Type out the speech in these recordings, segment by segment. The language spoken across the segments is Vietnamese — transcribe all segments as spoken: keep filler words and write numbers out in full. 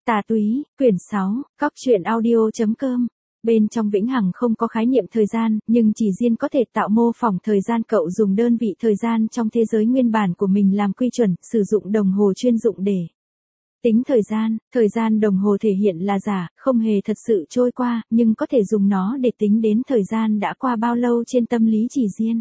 Tà túy, quyển sáu, cóc truyện audio chấm com. Bên trong vĩnh hằng không có khái niệm thời gian, nhưng chỉ riêng có thể tạo mô phỏng thời gian. Cậu dùng đơn vị thời gian trong thế giới nguyên bản của mình làm quy chuẩn, sử dụng đồng hồ chuyên dụng để tính thời gian. Thời gian đồng hồ thể hiện là giả, không hề thật sự trôi qua, nhưng có thể dùng nó để tính đến thời gian đã qua bao lâu trên tâm lý chỉ riêng.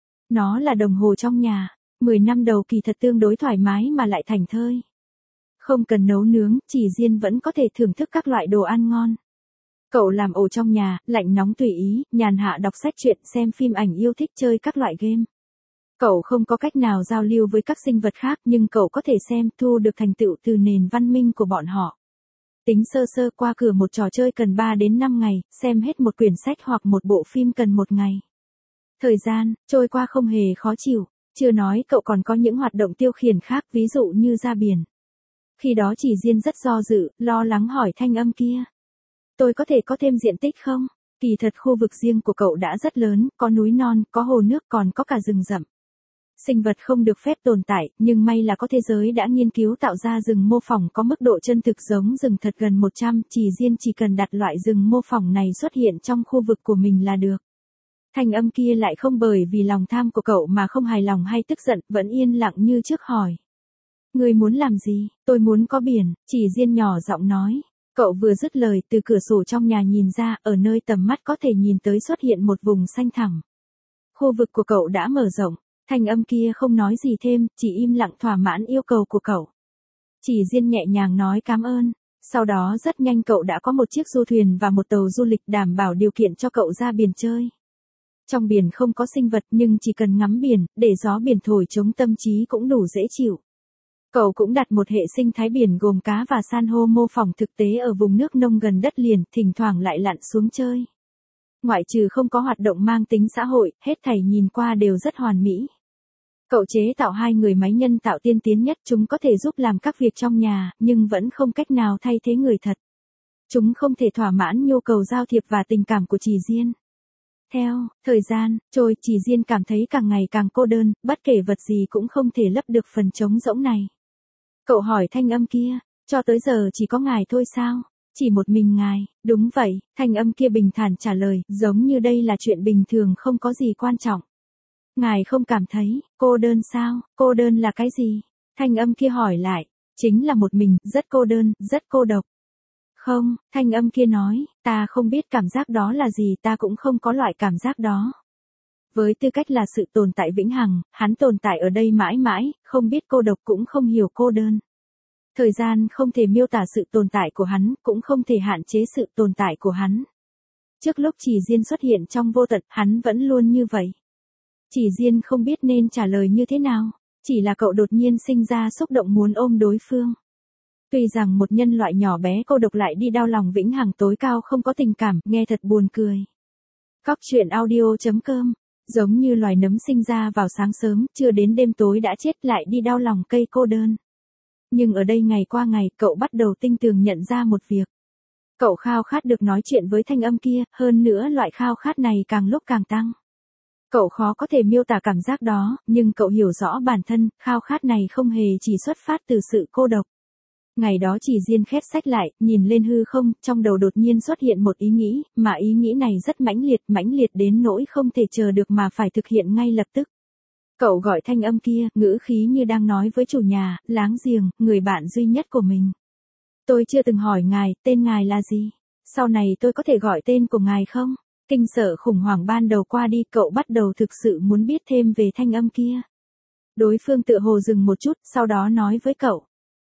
Nó là đồng hồ trong nhà. mười năm đầu kỳ thật tương đối thoải mái mà lại thảnh thơi. Không cần nấu nướng, chỉ riêng vẫn có thể thưởng thức các loại đồ ăn ngon. Cậu làm ổ trong nhà, lạnh nóng tùy ý, nhàn hạ đọc sách truyện, xem phim ảnh, yêu thích chơi các loại game. Cậu không có cách nào giao lưu với các sinh vật khác, nhưng cậu có thể xem, thu được thành tựu từ nền văn minh của bọn họ. Tính sơ sơ, qua cửa một trò chơi cần ba đến năm ngày, xem hết một quyển sách hoặc một bộ phim cần một ngày. Thời gian trôi qua không hề khó chịu, chưa nói cậu còn có những hoạt động tiêu khiển khác, ví dụ như ra biển. Khi đó chỉ riêng rất do dự, lo lắng hỏi thanh âm kia. Tôi có thể có thêm diện tích không? Kỳ thật khu vực riêng của cậu đã rất lớn, có núi non, có hồ nước, còn có cả rừng rậm. Sinh vật không được phép tồn tại, nhưng may là có thế giới đã nghiên cứu tạo ra rừng mô phỏng có mức độ chân thực giống rừng thật gần một trăm, chỉ riêng chỉ cần đặt loại rừng mô phỏng này xuất hiện trong khu vực của mình là được. Thanh âm kia lại không bởi vì lòng tham của cậu mà không hài lòng hay tức giận, vẫn yên lặng như trước hỏi. Ngươi muốn làm gì? Tôi muốn có biển, chỉ riêng nhỏ giọng nói. Cậu vừa dứt lời, từ cửa sổ trong nhà nhìn ra, ở nơi tầm mắt có thể nhìn tới xuất hiện một vùng xanh thẳm. Khu vực của cậu đã mở rộng, thanh âm kia không nói gì thêm, chỉ im lặng thỏa mãn yêu cầu của cậu. Chỉ riêng nhẹ nhàng nói cảm ơn. Sau đó rất nhanh cậu đã có một chiếc du thuyền và một tàu du lịch đảm bảo điều kiện cho cậu ra biển chơi. Trong biển không có sinh vật nhưng chỉ cần ngắm biển, để gió biển thổi chống tâm trí cũng đủ dễ chịu. Cậu cũng đặt một hệ sinh thái biển gồm cá và san hô mô phỏng thực tế ở vùng nước nông gần đất liền, thỉnh thoảng lại lặn xuống chơi. Ngoại trừ không có hoạt động mang tính xã hội, hết thảy nhìn qua đều rất hoàn mỹ. Cậu chế tạo hai người máy nhân tạo tiên tiến nhất, chúng có thể giúp làm các việc trong nhà, nhưng vẫn không cách nào thay thế người thật. Chúng không thể thỏa mãn nhu cầu giao thiệp và tình cảm của chỉ riêng. Theo thời gian trôi, chỉ riêng cảm thấy càng ngày càng cô đơn, bất kể vật gì cũng không thể lấp được phần trống rỗng này. Cậu hỏi thanh âm kia, cho tới giờ chỉ có ngài thôi sao? Chỉ một mình ngài? Đúng vậy, thanh âm kia bình thản trả lời, giống như đây là chuyện bình thường không có gì quan trọng. Ngài không cảm thấy cô đơn sao? Cô đơn là cái gì? Thanh âm kia hỏi lại, chính là một mình, rất cô đơn, rất cô độc. Không, thanh âm kia nói, ta không biết cảm giác đó là gì, ta cũng không có loại cảm giác đó. Với tư cách là sự tồn tại vĩnh hằng, hắn tồn tại ở đây mãi mãi, không biết cô độc cũng không hiểu cô đơn. Thời gian không thể miêu tả sự tồn tại của hắn, cũng không thể hạn chế sự tồn tại của hắn. Trước lúc chỉ riêng xuất hiện trong vô tận, hắn vẫn luôn như vậy. Chỉ riêng không biết nên trả lời như thế nào, chỉ là cậu đột nhiên sinh ra xúc động muốn ôm đối phương. Tuy rằng một nhân loại nhỏ bé cô độc lại đi đau lòng vĩnh hằng tối cao không có tình cảm, nghe thật buồn cười. Cóc truyện audio chấm com. Giống như loài nấm sinh ra vào sáng sớm, chưa đến đêm tối đã chết, lại đi đau lòng cây cô đơn. Nhưng ở đây ngày qua ngày, cậu bắt đầu tinh tường nhận ra một việc. Cậu khao khát được nói chuyện với thanh âm kia, hơn nữa loại khao khát này càng lúc càng tăng. Cậu khó có thể miêu tả cảm giác đó, nhưng cậu hiểu rõ bản thân, khao khát này không hề chỉ xuất phát từ sự cô độc. Ngày đó chỉ riêng khép sách lại, nhìn lên hư không, trong đầu đột nhiên xuất hiện một ý nghĩ, mà ý nghĩ này rất mãnh liệt, mãnh liệt đến nỗi không thể chờ được mà phải thực hiện ngay lập tức. Cậu gọi thanh âm kia, ngữ khí như đang nói với chủ nhà, láng giềng, người bạn duy nhất của mình. Tôi chưa từng hỏi ngài, tên ngài là gì? Sau này tôi có thể gọi tên của ngài không? Kinh sợ khủng hoảng ban đầu qua đi, cậu bắt đầu thực sự muốn biết thêm về thanh âm kia. Đối phương tựa hồ dừng một chút, sau đó nói với cậu.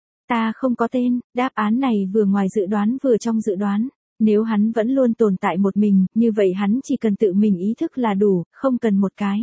Ta không có tên. Đáp án này vừa ngoài dự đoán vừa trong dự đoán. Nếu hắn vẫn luôn tồn tại một mình, như vậy hắn chỉ cần tự mình ý thức là đủ, không cần một cái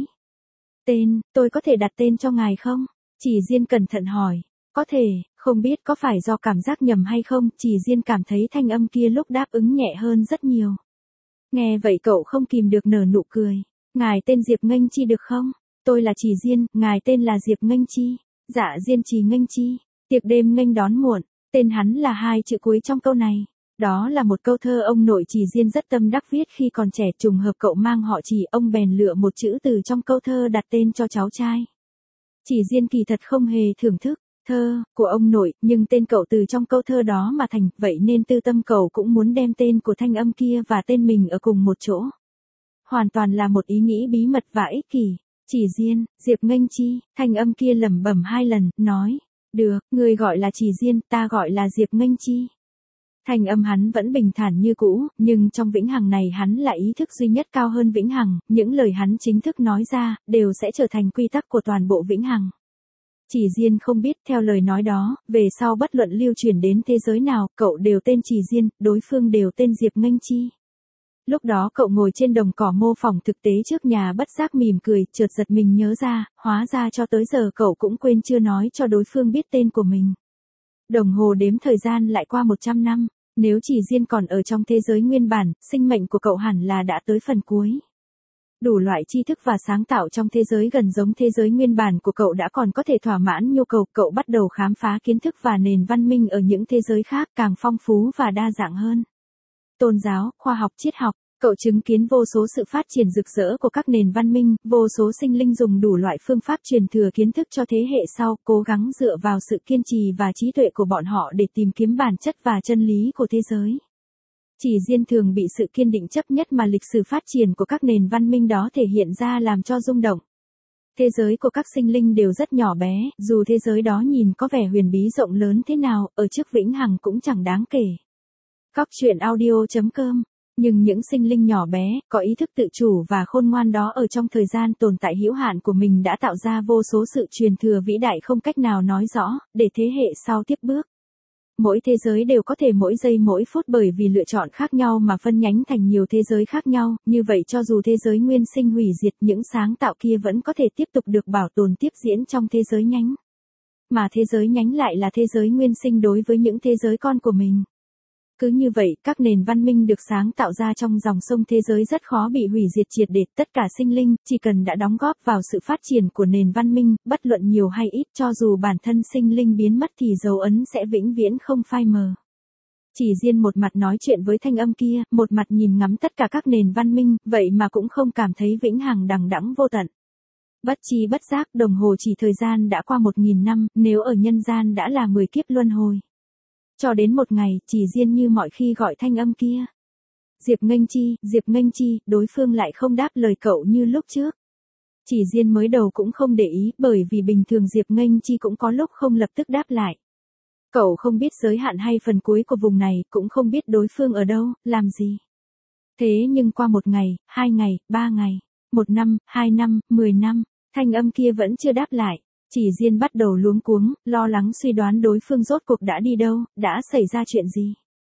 tên. Tôi có thể đặt tên cho ngài không? Chỉ riêng cẩn thận hỏi. Có thể, không biết có phải do cảm giác nhầm hay không, chỉ riêng cảm thấy thanh âm kia lúc đáp ứng nhẹ hơn rất nhiều. Nghe vậy cậu không kìm được nở nụ cười. Ngài tên Diệp Nghênh Chi được không? Tôi là Chỉ Riêng, ngài tên là Diệp Nghênh Chi. Dạ Diên Trì Nghênh Chi. Tiệc đêm nghênh đón muộn, tên hắn là hai chữ cuối trong câu này. Đó là một câu thơ ông nội Chỉ Riêng rất tâm đắc viết khi còn trẻ, trùng hợp cậu mang họ Chỉ, ông bèn lựa một chữ từ trong câu thơ đặt tên cho cháu trai. Chỉ Riêng kỳ thật không hề thưởng thức, thơ, của ông nội, nhưng tên cậu từ trong câu thơ đó mà thành, vậy nên tư tâm cậu cũng muốn đem tên của thanh âm kia và tên mình ở cùng một chỗ. Hoàn toàn là một ý nghĩ bí mật và ích kỷ. Chỉ Diên, Diệp Nghênh Chi, thanh âm kia lẩm bẩm hai lần, nói, được, người gọi là Chỉ Diên, ta gọi là Diệp Nghênh Chi. Thanh âm hắn vẫn bình thản như cũ, nhưng trong vĩnh hằng này hắn là ý thức duy nhất cao hơn vĩnh hằng, những lời hắn chính thức nói ra, đều sẽ trở thành quy tắc của toàn bộ vĩnh hằng. Chỉ Diên không biết theo lời nói đó, về sau bất luận lưu truyền đến thế giới nào, cậu đều tên Chỉ Diên, đối phương đều tên Diệp Nghênh Chi. Lúc đó cậu ngồi trên đồng cỏ mô phỏng thực tế trước nhà bất giác mỉm cười, chợt giật mình nhớ ra, hóa ra cho tới giờ cậu cũng quên chưa nói cho đối phương biết tên của mình. Đồng hồ đếm thời gian lại qua một trăm năm, nếu Chỉ Diên còn ở trong thế giới nguyên bản, sinh mệnh của cậu hẳn là đã tới phần cuối. Đủ loại tri thức và sáng tạo trong thế giới gần giống thế giới nguyên bản của cậu đã còn có thể thỏa mãn nhu cầu, cậu bắt đầu khám phá kiến thức và nền văn minh ở những thế giới khác càng phong phú và đa dạng hơn. Tôn giáo, khoa học, triết học, cậu chứng kiến vô số sự phát triển rực rỡ của các nền văn minh, vô số sinh linh dùng đủ loại phương pháp truyền thừa kiến thức cho thế hệ sau, cố gắng dựa vào sự kiên trì và trí tuệ của bọn họ để tìm kiếm bản chất và chân lý của thế giới. Chỉ Diên thường bị sự kiên định chấp nhất mà lịch sử phát triển của các nền văn minh đó thể hiện ra làm cho rung động. Thế giới của các sinh linh đều rất nhỏ bé, dù thế giới đó nhìn có vẻ huyền bí rộng lớn thế nào, ở trước vĩnh hằng cũng chẳng đáng kể. Cóc truyện audio chấm com. Nhưng những sinh linh nhỏ bé, có ý thức tự chủ và khôn ngoan đó ở trong thời gian tồn tại hữu hạn của mình đã tạo ra vô số sự truyền thừa vĩ đại không cách nào nói rõ, để thế hệ sau tiếp bước. Mỗi thế giới đều có thể mỗi giây mỗi phút bởi vì lựa chọn khác nhau mà phân nhánh thành nhiều thế giới khác nhau, như vậy cho dù thế giới nguyên sinh hủy diệt, những sáng tạo kia vẫn có thể tiếp tục được bảo tồn tiếp diễn trong thế giới nhánh. Mà thế giới nhánh lại là thế giới nguyên sinh đối với những thế giới con của mình. Cứ như vậy, các nền văn minh được sáng tạo ra trong dòng sông thế giới rất khó bị hủy diệt triệt để, tất cả sinh linh, chỉ cần đã đóng góp vào sự phát triển của nền văn minh, bất luận nhiều hay ít, cho dù bản thân sinh linh biến mất thì dấu ấn sẽ vĩnh viễn không phai mờ. Chỉ Diên một mặt nói chuyện với thanh âm kia, một mặt nhìn ngắm tất cả các nền văn minh, vậy mà cũng không cảm thấy vĩnh hằng đằng đẵng vô tận. Bất chi bất giác, đồng hồ chỉ thời gian đã qua một nghìn năm, nếu ở nhân gian đã là mười kiếp luân hồi. Cho đến một ngày, Chỉ Diên như mọi khi gọi thanh âm kia. Diệp Nghênh Chi, Diệp Nghênh Chi, đối phương lại không đáp lời cậu như lúc trước. Chỉ Diên mới đầu cũng không để ý, bởi vì bình thường Diệp Nghênh Chi cũng có lúc không lập tức đáp lại. Cậu không biết giới hạn hay phần cuối của vùng này, cũng không biết đối phương ở đâu, làm gì. Thế nhưng qua một ngày, hai ngày, ba ngày, một năm, hai năm, mười năm, thanh âm kia vẫn chưa đáp lại. Chỉ Diên bắt đầu luống cuống, lo lắng suy đoán đối phương rốt cuộc đã đi đâu, đã xảy ra chuyện gì.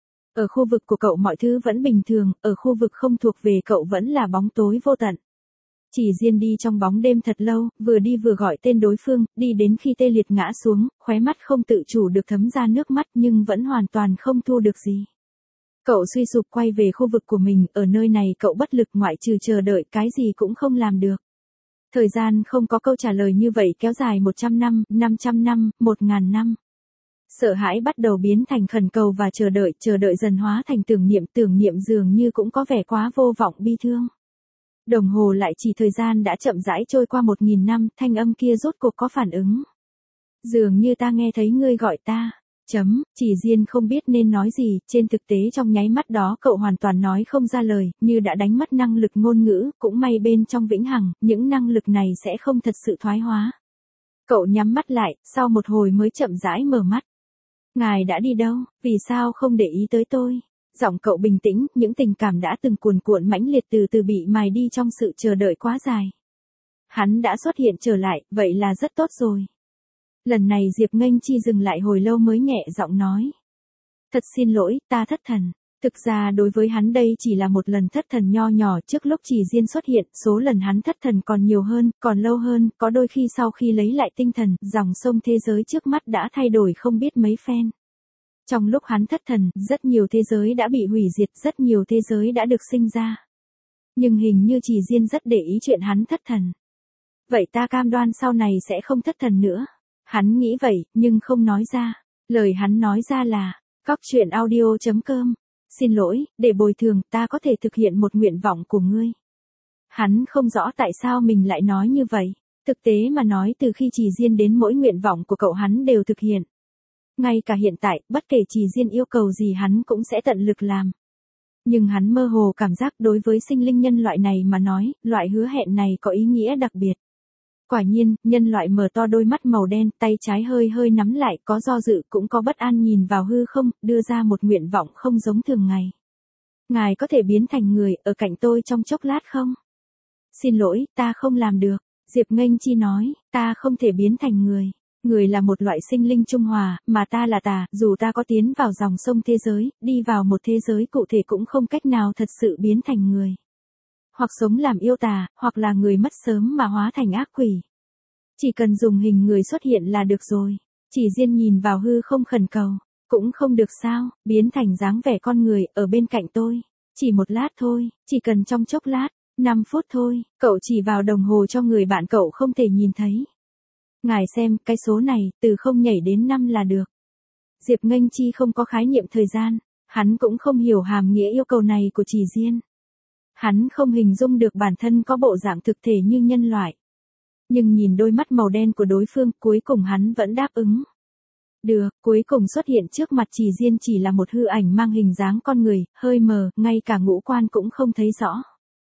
Ở khu vực của cậu mọi thứ vẫn bình thường, ở khu vực không thuộc về cậu vẫn là bóng tối vô tận. Chỉ Diên đi trong bóng đêm thật lâu, vừa đi vừa gọi tên đối phương, đi đến khi tê liệt ngã xuống, khóe mắt không tự chủ được thấm ra nước mắt nhưng vẫn hoàn toàn không thu được gì. Cậu suy sụp quay về khu vực của mình, ở nơi này cậu bất lực ngoại trừ chờ đợi cái gì cũng không làm được. Thời gian không có câu trả lời như vậy kéo dài một trăm năm, năm trăm năm, một ngàn năm. Sợ hãi bắt đầu biến thành khẩn cầu và chờ đợi, chờ đợi dần hóa thành tưởng niệm, tưởng niệm dường như cũng có vẻ quá vô vọng bi thương. Đồng hồ lại chỉ thời gian đã chậm rãi trôi qua một nghìn năm, thanh âm kia rốt cuộc có phản ứng. Dường như ta nghe thấy ngươi gọi ta. Chấm, Chỉ Diên không biết nên nói gì, trên thực tế trong nháy mắt đó cậu hoàn toàn nói không ra lời, như đã đánh mất năng lực ngôn ngữ, cũng may bên trong vĩnh hằng, những năng lực này sẽ không thật sự thoái hóa. Cậu nhắm mắt lại, sau một hồi mới chậm rãi mở mắt. Ngài đã đi đâu, vì sao không để ý tới tôi? Giọng cậu bình tĩnh, những tình cảm đã từng cuồn cuộn mãnh liệt từ từ bị mài đi trong sự chờ đợi quá dài. Hắn đã xuất hiện trở lại, vậy là rất tốt rồi. Lần này Diệp Nghênh Chi dừng lại hồi lâu mới nhẹ giọng nói. Thật xin lỗi, ta thất thần. Thực ra đối với hắn đây chỉ là một lần thất thần nho nhỏ trước lúc Chỉ Diên xuất hiện, số lần hắn thất thần còn nhiều hơn, còn lâu hơn, có đôi khi sau khi lấy lại tinh thần, dòng sông thế giới trước mắt đã thay đổi không biết mấy phen. Trong lúc hắn thất thần, rất nhiều thế giới đã bị hủy diệt, rất nhiều thế giới đã được sinh ra. Nhưng hình như Chỉ Diên rất để ý chuyện hắn thất thần. Vậy ta cam đoan sau này sẽ không thất thần nữa. Hắn nghĩ vậy, nhưng không nói ra. Lời hắn nói ra là, cóc truyện audio chấm com. Xin lỗi, để bồi thường, ta có thể thực hiện một nguyện vọng của ngươi. Hắn không rõ tại sao mình lại nói như vậy. Thực tế mà nói từ khi Chỉ Diên đến mỗi nguyện vọng của cậu hắn đều thực hiện. Ngay cả hiện tại, bất kể Chỉ Diên yêu cầu gì hắn cũng sẽ tận lực làm. Nhưng hắn mơ hồ cảm giác đối với sinh linh nhân loại này mà nói, loại hứa hẹn này có ý nghĩa đặc biệt. Quả nhiên, nhân loại mở to đôi mắt màu đen, tay trái hơi hơi nắm lại, có do dự cũng có bất an nhìn vào hư không, đưa ra một nguyện vọng không giống thường ngày. Ngài có thể biến thành người, ở cạnh tôi trong chốc lát không? Xin lỗi, ta không làm được. Diệp Nghênh Chi nói, ta không thể biến thành người. Người là một loại sinh linh trung hòa, mà ta là tà, dù ta có tiến vào dòng sông thế giới, đi vào một thế giới cụ thể cũng không cách nào thật sự biến thành người. Hoặc sống làm yêu tà, hoặc là người mất sớm mà hóa thành ác quỷ. Chỉ cần dùng hình người xuất hiện là được rồi. Chỉ Diên nhìn vào hư không khẩn cầu. Cũng không được sao, biến thành dáng vẻ con người, ở bên cạnh tôi. Chỉ một lát thôi, chỉ cần trong chốc lát, năm phút thôi, cậu chỉ vào đồng hồ cho người bạn cậu không thể nhìn thấy. Ngài xem, cái số này, từ không nhảy đến năm là được. Diệp Nghênh Chi không có khái niệm thời gian, hắn cũng không hiểu hàm nghĩa yêu cầu này của Chỉ Diên. Hắn không hình dung được bản thân có bộ dạng thực thể như nhân loại. Nhưng nhìn đôi mắt màu đen của đối phương, cuối cùng hắn vẫn đáp ứng. Được, cuối cùng xuất hiện trước mặt Chỉ Diên chỉ là một hư ảnh mang hình dáng con người, hơi mờ, ngay cả ngũ quan cũng không thấy rõ.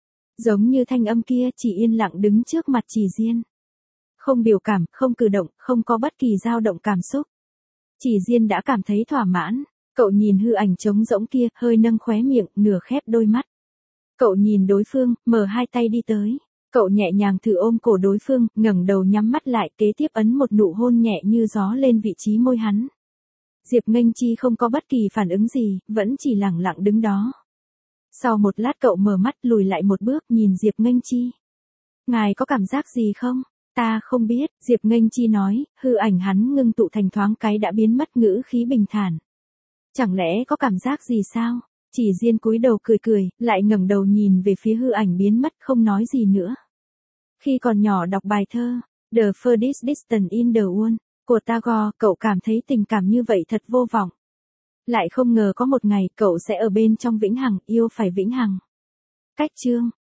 Giống như thanh âm kia chỉ yên lặng đứng trước mặt Chỉ Diên. Không biểu cảm, không cử động, không có bất kỳ dao động cảm xúc. Chỉ Diên đã cảm thấy thỏa mãn, cậu nhìn hư ảnh trống rỗng kia, hơi nâng khóe miệng, nửa khép đôi mắt. Cậu nhìn đối phương, mở hai tay đi tới. Cậu nhẹ nhàng thử ôm cổ đối phương, ngẩng đầu nhắm mắt lại, kế tiếp ấn một nụ hôn nhẹ như gió lên vị trí môi hắn. Diệp Nghênh Chi không có bất kỳ phản ứng gì, vẫn chỉ lặng lặng đứng đó. Sau một lát cậu mở mắt lùi lại một bước nhìn Diệp Nghênh Chi. Ngài có cảm giác gì không? Ta không biết, Diệp Nghênh Chi nói, hư ảnh hắn ngưng tụ thành thoáng cái đã biến mất ngữ khí bình thản. Chẳng lẽ có cảm giác gì sao? Chỉ Diên cúi đầu cười cười, lại ngẩng đầu nhìn về phía hư ảnh biến mất không nói gì nữa. Khi còn nhỏ đọc bài thơ, The Furthest Distance in the World, của Tagore, cậu cảm thấy tình cảm như vậy thật vô vọng. Lại không ngờ có một ngày cậu sẽ ở bên trong vĩnh hằng, yêu phải vĩnh hằng. Cách chương